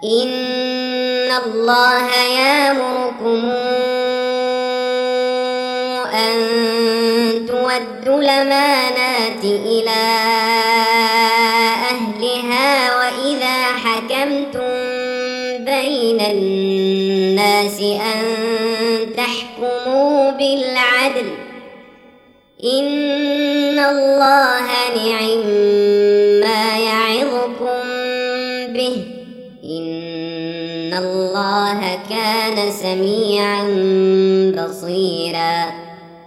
إن الله يأمركم أن تؤدوا الأمانات إلى أهلها وإذا حكمتم بين الناس أن تحكموا بالعدل إن الله نعم ما يعظكم به إن الله كان سميعا بصيرا.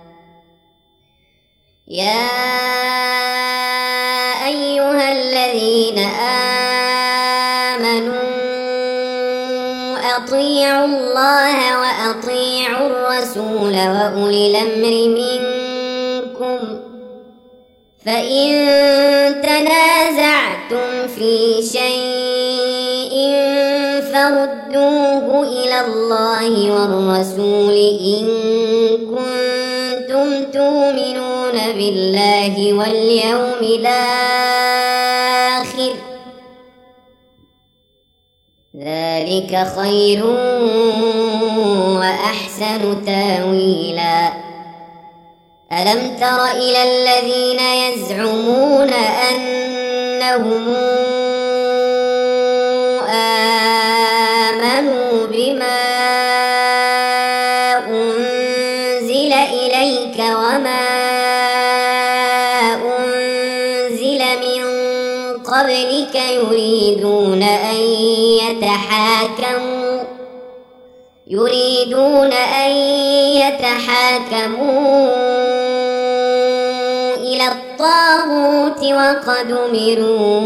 يا أيها الذين آمنوا أطيعوا الله وأطيعوا الرسول وأولي الأمر منكم فإن تنازعتم في شيء فردوه إلى الله والرسول إن كنتم تؤمنون بالله واليوم الآخر ذلك خير وأحسن تاويلا. ألم تر إلى الذين يزعمون أنهم آمنوا بما أنزل إليك وما أنزل من قبلك يريدون أن يتحاكموا إلى الطاغوت وقد أمروا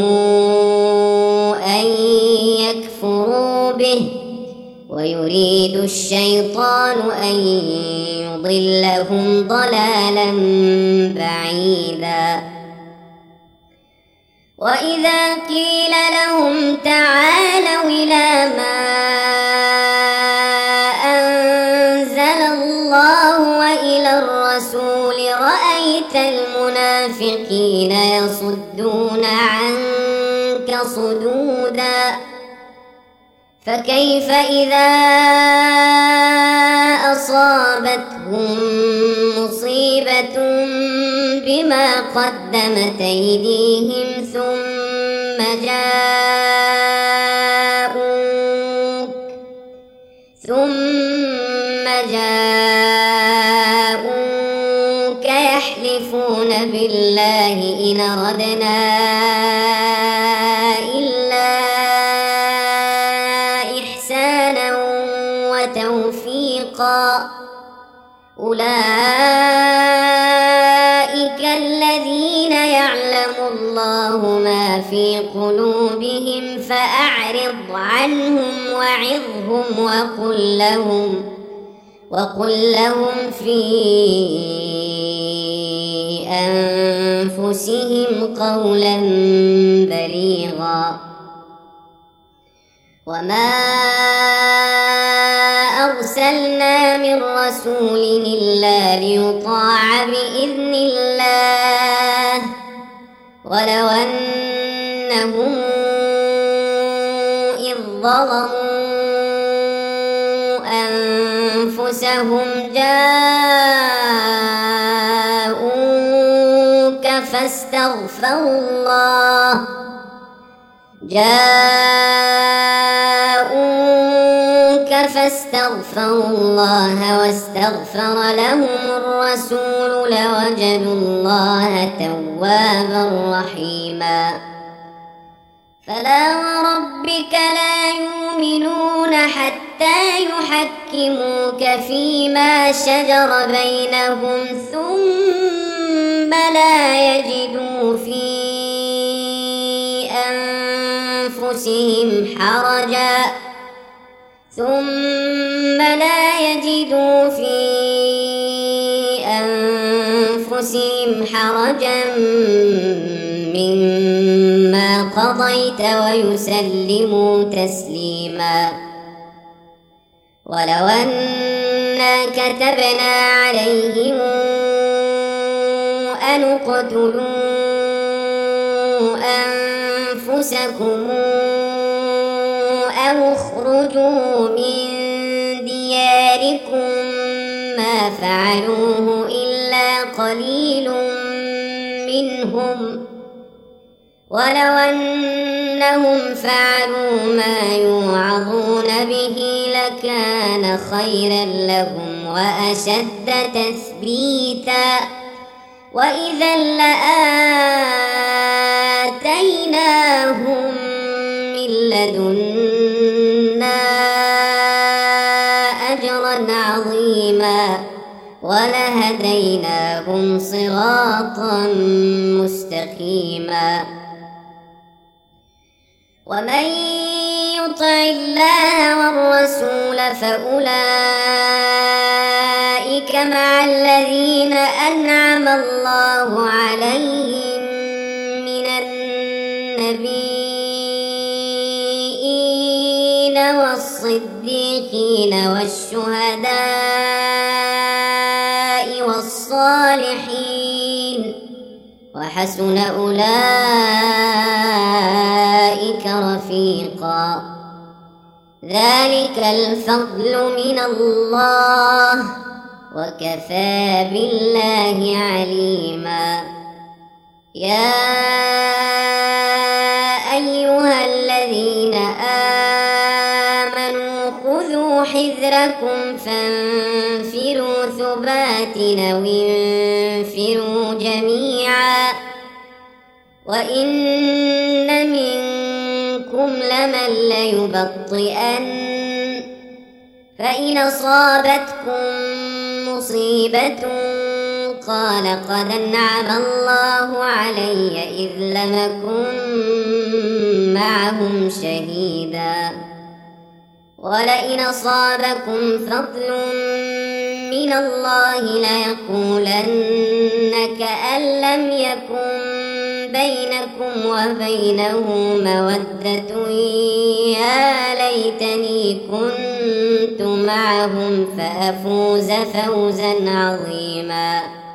أن يكفروا به ويريد الشيطان أن يضلهم ضلالا بعيدا. وإذا قيل لهم تعالوا إلى ما أنزل الله وإلى الرسول رأيت المنافقين يصدون عنك صدودا فكيف إذا أصابتهم مصيبة بما قدمت أيديهم ثم جاءوك يحلفون بالله إن أردنا إلا إحسانا وتوفيقا أولئك الذين يعلم الله ما في قلوبهم فأعرض عنهم وعظهم وقل لهم في أنفسهم قولا بليغا. وما أرسلنا من رسول إلا ليطاع بإذن الله ولو أنهم إذ ظلموا أنفسهم جاءوك فاستغفروا الله واستغفر لهم الرسول لوجدوا الله توابا رحيما. فلا وربك لا يؤمنون حتى يحكموك فيما شجر بينهم ثم لا يجدوا في أنفسهم حرجا مما قضيت ويسلموا تسليما. ولو أنا كتبنا عليهم أن اقتلوا أنفسكم أو اخرجوا من دياركم ما فعلوه إلا قليل منهم ولو أنهم فعلوا ما يوعظون به لكان خيرا لهم وأشد تثبيتا وإذا لآتيناهم من لدنا أجرا عظيما ولهديناهم صراطا مستقيما ومن يطع الله والرسول فأولئك مع الذين أنعم الله عليهم من النبيين والصديقين والشهداء والصالحين وحسن أولئك رفيقا ذلك الفضل من الله وكفى بالله عليما يا أيها الذين آمنوا خذوا حذركم فانفروا ثبات أو انفروا جميعا وإن منكم لمن ليبطئن فإن أصابتكم مصيبة قال قد أنعم الله علي إذ لم أكن معهم شهيدا ولئن أصابكم فضل من الله ليقولن كأن لم يكن بينكم وبينه مودة يا ليتني كنت معهم فأفوز فوزا عظيما.